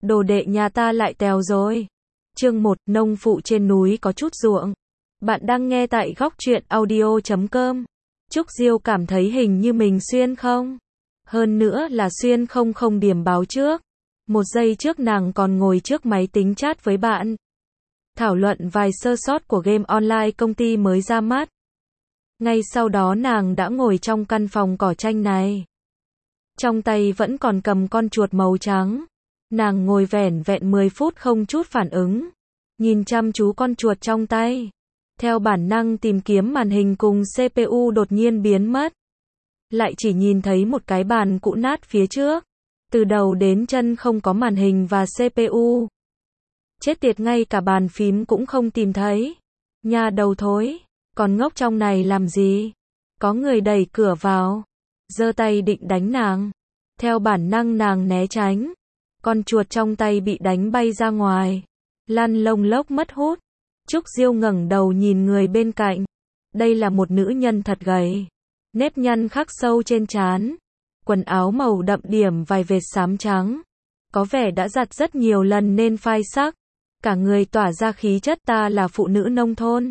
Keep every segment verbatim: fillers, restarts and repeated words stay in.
đồ đệ nhà ta lại tèo rồi. Chương một, nông phụ trên núi có chút ruộng. Bạn đang nghe tại góc truyện audio chấm com. Trúc Diêu cảm thấy hình như mình xuyên không. Hơn nữa là xuyên không không điểm báo trước. Một giây trước nàng còn ngồi trước máy tính chat với bạn. Thảo luận vài sơ sót của game online công ty mới ra mắt. Ngay sau đó nàng đã ngồi trong căn phòng cỏ tranh này. Trong tay vẫn còn cầm con chuột màu trắng. Nàng ngồi vẻn vẹn mười phút không chút phản ứng. Nhìn chăm chú con chuột trong tay. Theo bản năng tìm kiếm màn hình cùng xê pê u đột nhiên biến mất. Lại chỉ nhìn thấy một cái bàn cũ nát phía trước. Từ đầu đến chân không có màn hình và xê pê u. Chết tiệt, ngay cả bàn phím cũng không tìm thấy. Nhà đầu thối, còn ngốc trong này làm gì? Có người đẩy cửa vào. Giơ tay định đánh nàng. Theo bản năng nàng né tránh. Con chuột trong tay bị đánh bay ra ngoài. Lăn lông lốc mất hút. Trúc Diêu ngẩng đầu nhìn người bên cạnh. Đây là một nữ nhân thật gầy. Nếp nhăn khắc sâu trên trán. Quần áo màu đậm điểm vài vệt xám trắng. Có vẻ đã giặt rất nhiều lần nên phai sắc. Cả người tỏa ra khí chất ta là phụ nữ nông thôn.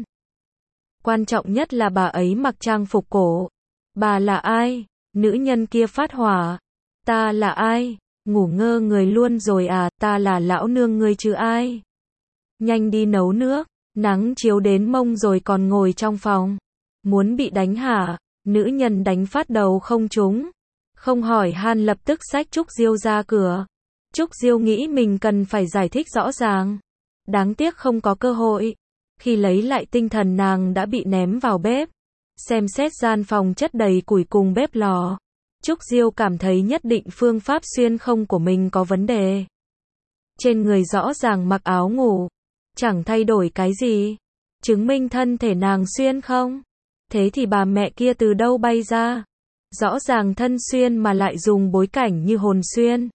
Quan trọng nhất là bà ấy mặc trang phục cổ. Bà là ai? Nữ nhân kia phát hỏa. Ta là ai? Ngủ ngơ người luôn rồi à? Ta là lão nương ngươi chứ ai? Nhanh đi nấu nước. Nắng chiếu đến mông rồi còn ngồi trong phòng. Muốn bị đánh hả? Nữ nhân đánh phát đầu không trúng. Không hỏi han lập tức xách Trúc Diêu ra cửa. Trúc Diêu nghĩ mình cần phải giải thích rõ ràng. Đáng tiếc không có cơ hội. Khi lấy lại tinh thần nàng đã bị ném vào bếp. Xem xét gian phòng chất đầy củi cùng bếp lò. Trúc Diêu cảm thấy nhất định phương pháp xuyên không của mình có vấn đề. Trên người rõ ràng mặc áo ngủ. Chẳng thay đổi cái gì. Chứng minh thân thể nàng xuyên không. Thế thì bà mẹ kia từ đâu bay ra? Rõ ràng thân xuyên mà lại dùng bối cảnh như hồn xuyên.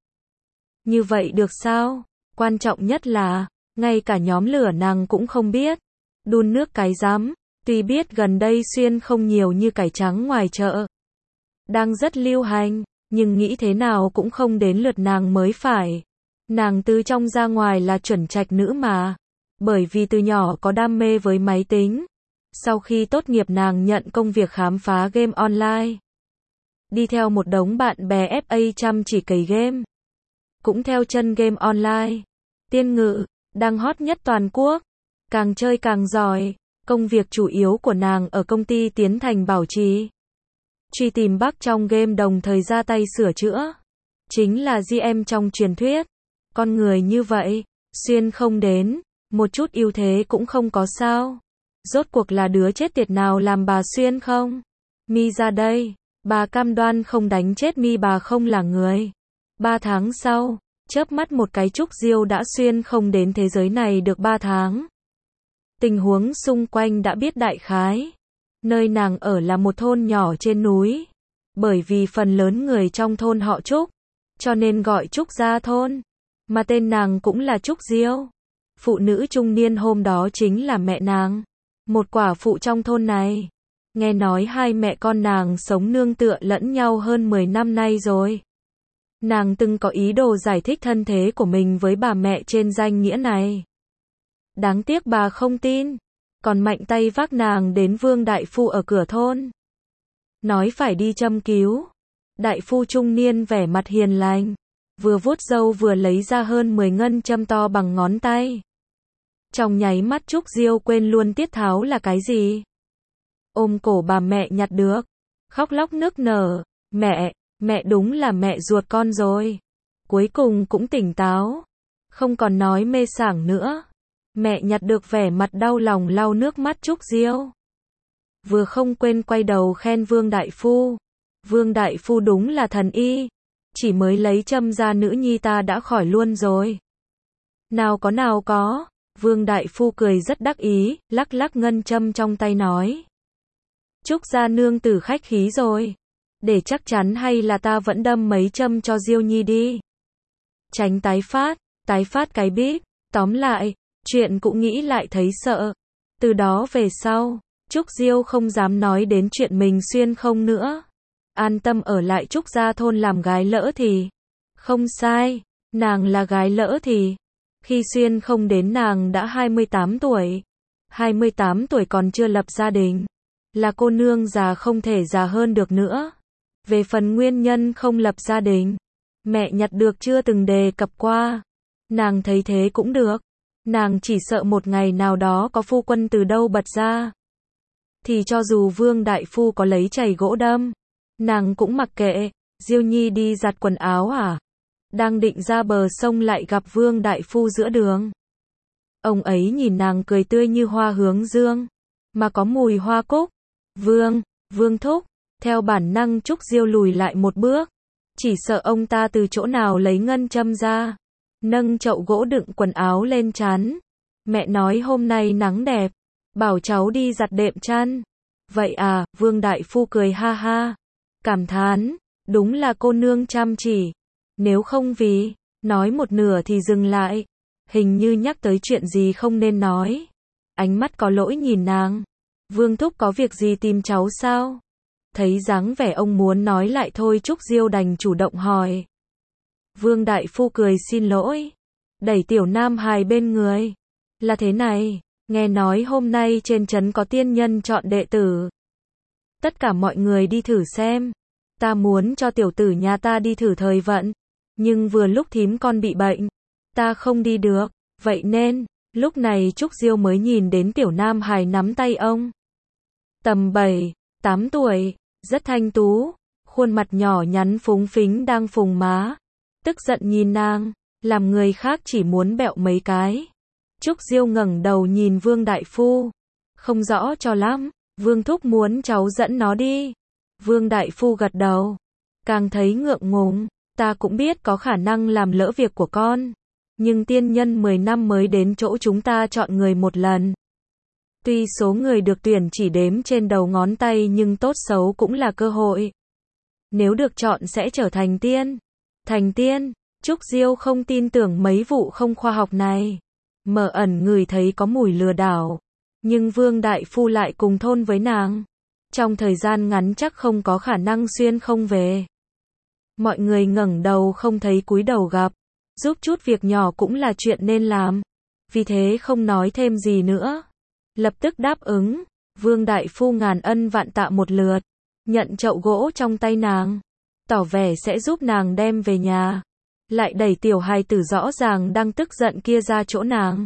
Như vậy được sao? Quan trọng nhất là, ngay cả nhóm lửa nàng cũng không biết. Đun nước cái rắm. Tuy biết gần đây xuyên không nhiều như cải trắng ngoài chợ. Đang rất lưu hành, nhưng nghĩ thế nào cũng không đến lượt nàng mới phải. Nàng từ trong ra ngoài là chuẩn trạch nữ mà. Bởi vì từ nhỏ có đam mê với máy tính. Sau khi tốt nghiệp nàng nhận công việc khám phá game online. Đi theo một đống bạn bè ép a chăm chỉ cày game. Cũng theo chân game online. Tiên ngự, đang hot nhất toàn quốc. Càng chơi càng giỏi. Công việc chủ yếu của nàng ở công ty tiến thành bảo trì. Truy tìm bug trong game đồng thời ra tay sửa chữa. Chính là giê em trong truyền thuyết. Con người như vậy, xuyên không đến, một chút ưu thế cũng không có sao. Rốt cuộc là đứa chết tiệt nào làm bà xuyên không? Mi ra đây, bà cam đoan không đánh chết mi, bà không là người. Ba tháng sau, chớp mắt một cái Trúc Diêu đã xuyên không đến thế giới này được ba tháng. Tình huống xung quanh đã biết đại khái. Nơi nàng ở là một thôn nhỏ trên núi. Bởi vì phần lớn người trong thôn họ Trúc, cho nên gọi Trúc gia thôn. Mà tên nàng cũng là Trúc Diêu. Phụ nữ trung niên hôm đó chính là mẹ nàng. Một quả phụ trong thôn này. Nghe nói hai mẹ con nàng sống nương tựa lẫn nhau hơn mười năm nay rồi. Nàng từng có ý đồ giải thích thân thế của mình với bà mẹ trên danh nghĩa này. Đáng tiếc bà không tin. Còn mạnh tay vác nàng đến Vương đại phu ở cửa thôn. Nói phải đi châm cứu. Đại phu trung niên vẻ mặt hiền lành. Vừa vuốt râu vừa lấy ra hơn mười ngân châm to bằng ngón tay. Trong nháy mắt Trúc Diêu quên luôn tiết tháo là cái gì. Ôm cổ bà mẹ nhặt được. Khóc lóc nức nở. Mẹ, mẹ đúng là mẹ ruột con rồi. Cuối cùng cũng tỉnh táo. Không còn nói mê sảng nữa. Mẹ nhặt được vẻ mặt đau lòng lau nước mắt Trúc Diêu. Vừa không quên quay đầu khen Vương đại phu. Vương đại phu đúng là thần y. Chỉ mới lấy châm ra nữ nhi ta đã khỏi luôn rồi. Nào có nào có. Vương đại phu cười rất đắc ý, lắc lắc ngân châm trong tay nói. Trúc gia nương tử khách khí rồi. Để chắc chắn hay là ta vẫn đâm mấy châm cho Diêu nhi đi. Tránh tái phát, tái phát cái bíp. Tóm lại, chuyện cũng nghĩ lại thấy sợ. Từ đó về sau, Trúc Diêu không dám nói đến chuyện mình xuyên không nữa. An tâm ở lại Trúc gia thôn làm gái lỡ thì. Không sai. Nàng là gái lỡ thì, khi Xuyên không đến nàng đã hai mươi tám tuổi. hai mươi tám tuổi còn chưa lập gia đình. Là cô nương già không thể già hơn được nữa. Về phần nguyên nhân không lập gia đình, mẹ nhặt được chưa từng đề cập qua. Nàng thấy thế cũng được. Nàng chỉ sợ một ngày nào đó có phu quân từ đâu bật ra. Thì cho dù Vương Đại Phu có lấy chày gỗ đâm, nàng cũng mặc kệ. Diêu Nhi đi giặt quần áo à? Đang định ra bờ sông lại gặp Vương Đại Phu giữa đường. Ông ấy nhìn nàng cười tươi như hoa hướng dương, mà có mùi hoa cúc. Vương, Vương thúc, theo bản năng Trúc Diêu lùi lại một bước. Chỉ sợ ông ta từ chỗ nào lấy ngân châm ra, nâng chậu gỗ đựng quần áo lên chán. Mẹ nói hôm nay nắng đẹp, bảo cháu đi giặt đệm chăn. Vậy à, Vương Đại Phu cười ha ha, cảm thán, đúng là cô nương chăm chỉ. Nếu không vì, nói một nửa thì dừng lại, hình như nhắc tới chuyện gì không nên nói. Ánh mắt có lỗi nhìn nàng. Vương thúc có việc gì tìm cháu sao? Thấy dáng vẻ ông muốn nói lại thôi, Trúc Diêu đành chủ động hỏi. Vương Đại Phu cười xin lỗi, đẩy Tiểu Nam Hài bên người. Là thế này, nghe nói hôm nay trên trấn có tiên nhân chọn đệ tử. Tất cả mọi người đi thử xem. Ta muốn cho tiểu tử nhà ta đi thử thời vận. Nhưng vừa lúc thím con bị bệnh, ta không đi được. Vậy nên, lúc này Trúc Diêu mới nhìn đến Tiểu Nam Hài nắm tay ông. Tầm bảy, tám tuổi, rất thanh tú, khuôn mặt nhỏ nhắn phúng phính đang phùng má. Tức giận nhìn nàng, làm người khác chỉ muốn bẹo mấy cái. Trúc Diêu ngẩng đầu nhìn Vương Đại Phu. Không rõ cho lắm, Vương thúc muốn cháu dẫn nó đi. Vương Đại Phu gật đầu, càng thấy ngượng ngùng. Ta cũng biết có khả năng làm lỡ việc của con. Nhưng tiên nhân mười năm mới đến chỗ chúng ta chọn người một lần. Tuy số người được tuyển chỉ đếm trên đầu ngón tay nhưng tốt xấu cũng là cơ hội. Nếu được chọn sẽ trở thành tiên. Thành tiên, Trúc Diêu không tin tưởng mấy vụ không khoa học này. Mờ ẩn ngửi thấy có mùi lừa đảo. Nhưng Vương Đại Phu lại cùng thôn với nàng. Trong thời gian ngắn chắc không có khả năng Xuyên không về. Mọi người ngẩng đầu không thấy cúi đầu gặp. Giúp chút việc nhỏ cũng là chuyện nên làm. Vì thế không nói thêm gì nữa. Lập tức đáp ứng. Vương Đại Phu ngàn ân vạn tạ một lượt. Nhận chậu gỗ trong tay nàng. Tỏ vẻ sẽ giúp nàng đem về nhà. Lại đẩy tiểu hài tử rõ ràng đang tức giận kia ra chỗ nàng.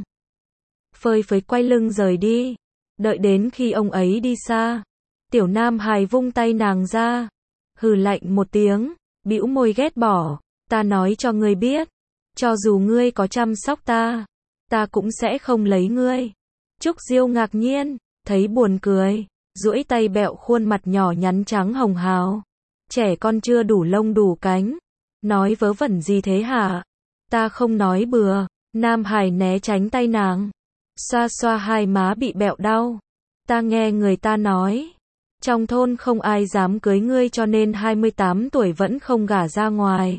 Phơi phới quay lưng rời đi. Đợi đến khi ông ấy đi xa. Tiểu Nam Hài vung tay nàng ra. Hừ lạnh một tiếng. Bĩu môi ghét bỏ. Ta nói cho ngươi biết. Cho dù ngươi có chăm sóc ta, ta cũng sẽ không lấy ngươi. Trúc Diêu ngạc nhiên, thấy buồn cười, duỗi tay bẹo khuôn mặt nhỏ nhắn trắng hồng hào. Trẻ con chưa đủ lông đủ cánh. Nói vớ vẩn gì thế hả? Ta không nói bừa. Nam Hải né tránh tay nàng. Xoa xoa hai má bị bẹo đau. Ta nghe người ta nói. Trong thôn không ai dám cưới ngươi cho nên hai mươi tám tuổi vẫn không gả ra ngoài.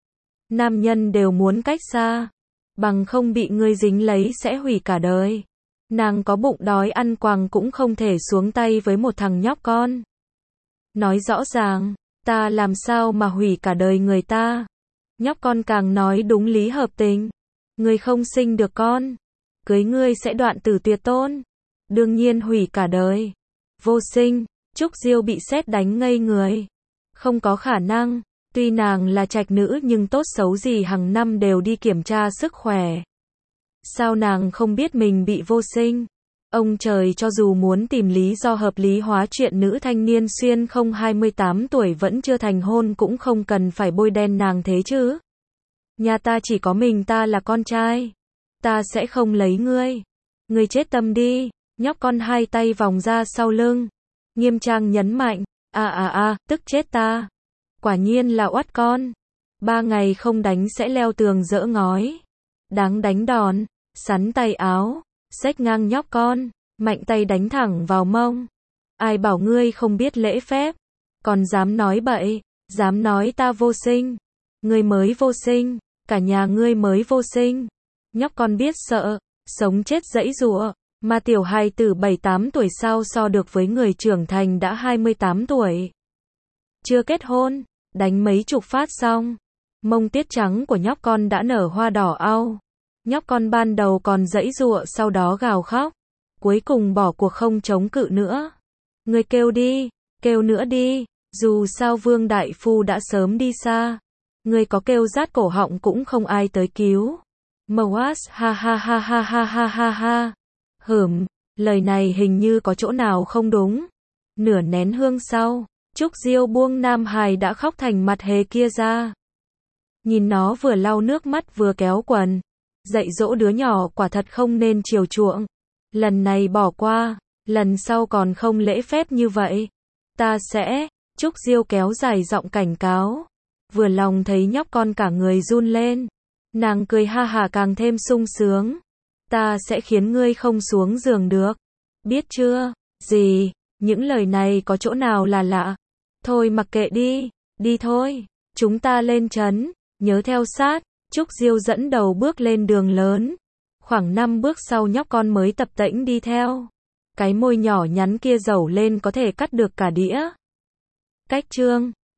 Nam nhân đều muốn cách xa. Bằng không bị ngươi dính lấy sẽ hủy cả đời. Nàng có bụng đói ăn quàng cũng không thể xuống tay với một thằng nhóc con. Nói rõ ràng, ta làm sao mà hủy cả đời người ta. Nhóc con càng nói đúng lý hợp tình. Ngươi không sinh được con, cưới ngươi sẽ đoạn tử tuyệt tôn. Đương nhiên hủy cả đời. Vô sinh. Trúc Diêu bị sét đánh ngây người. Không có khả năng. Tuy nàng là trạch nữ nhưng tốt xấu gì hàng năm đều đi kiểm tra sức khỏe. Sao nàng không biết mình bị vô sinh? Ông trời cho dù muốn tìm lý do hợp lý hóa chuyện nữ thanh niên Xuyên không hai mươi tám tuổi vẫn chưa thành hôn cũng không cần phải bôi đen nàng thế chứ. Nhà ta chỉ có mình ta là con trai. Ta sẽ không lấy ngươi. Ngươi chết tâm đi. Nhóc con hai tay vòng ra sau lưng. Nghiêm trang nhấn mạnh. À à à, tức chết ta. Quả nhiên là oắt con. Ba ngày không đánh sẽ leo tường dỡ ngói. Đáng đánh đòn. Sắn tay áo. Xách ngang nhóc con. Mạnh tay đánh thẳng vào mông. Ai bảo ngươi không biết lễ phép. Còn dám nói bậy. Dám nói ta vô sinh. Ngươi mới vô sinh. Cả nhà ngươi mới vô sinh. Nhóc con biết sợ. Sống chết dãy giụa. Mà tiểu hài tử bảy tám tuổi sao so được với người trưởng thành đã hai mươi tám tuổi. Chưa kết hôn. Đánh mấy chục phát xong. Mông tiết trắng của nhóc con đã nở hoa đỏ au. Nhóc con ban đầu còn giãy giụa sau đó gào khóc. Cuối cùng bỏ cuộc không chống cự nữa. Người kêu đi, kêu nữa đi, dù sao Vương Đại Phu đã sớm đi xa. Người có kêu rát cổ họng cũng không ai tới cứu. Moas ha ha ha ha ha ha ha ha. Hửm, lời này hình như có chỗ nào không đúng. Nửa nén hương sau, Trúc Diêu buông Nam Hải đã khóc thành mặt hề kia ra. Nhìn nó vừa lau nước mắt vừa kéo quần. Dạy dỗ đứa nhỏ quả thật không nên chiều chuộng. Lần này bỏ qua, lần sau còn không lễ phép như vậy. Ta sẽ, Trúc Diêu kéo dài giọng cảnh cáo. Vừa lòng thấy nhóc con cả người run lên. Nàng cười ha hả càng thêm sung sướng. Ta sẽ khiến ngươi không xuống giường được. Biết chưa? Gì? Những lời này có chỗ nào là lạ? Thôi mặc kệ đi, đi thôi. Chúng ta lên trấn, nhớ theo sát. Trúc Diêu dẫn đầu bước lên đường lớn. Khoảng năm bước sau nhóc con mới tập tễnh đi theo. Cái môi nhỏ nhắn kia dẩu lên có thể cắt được cả đĩa. Cách chương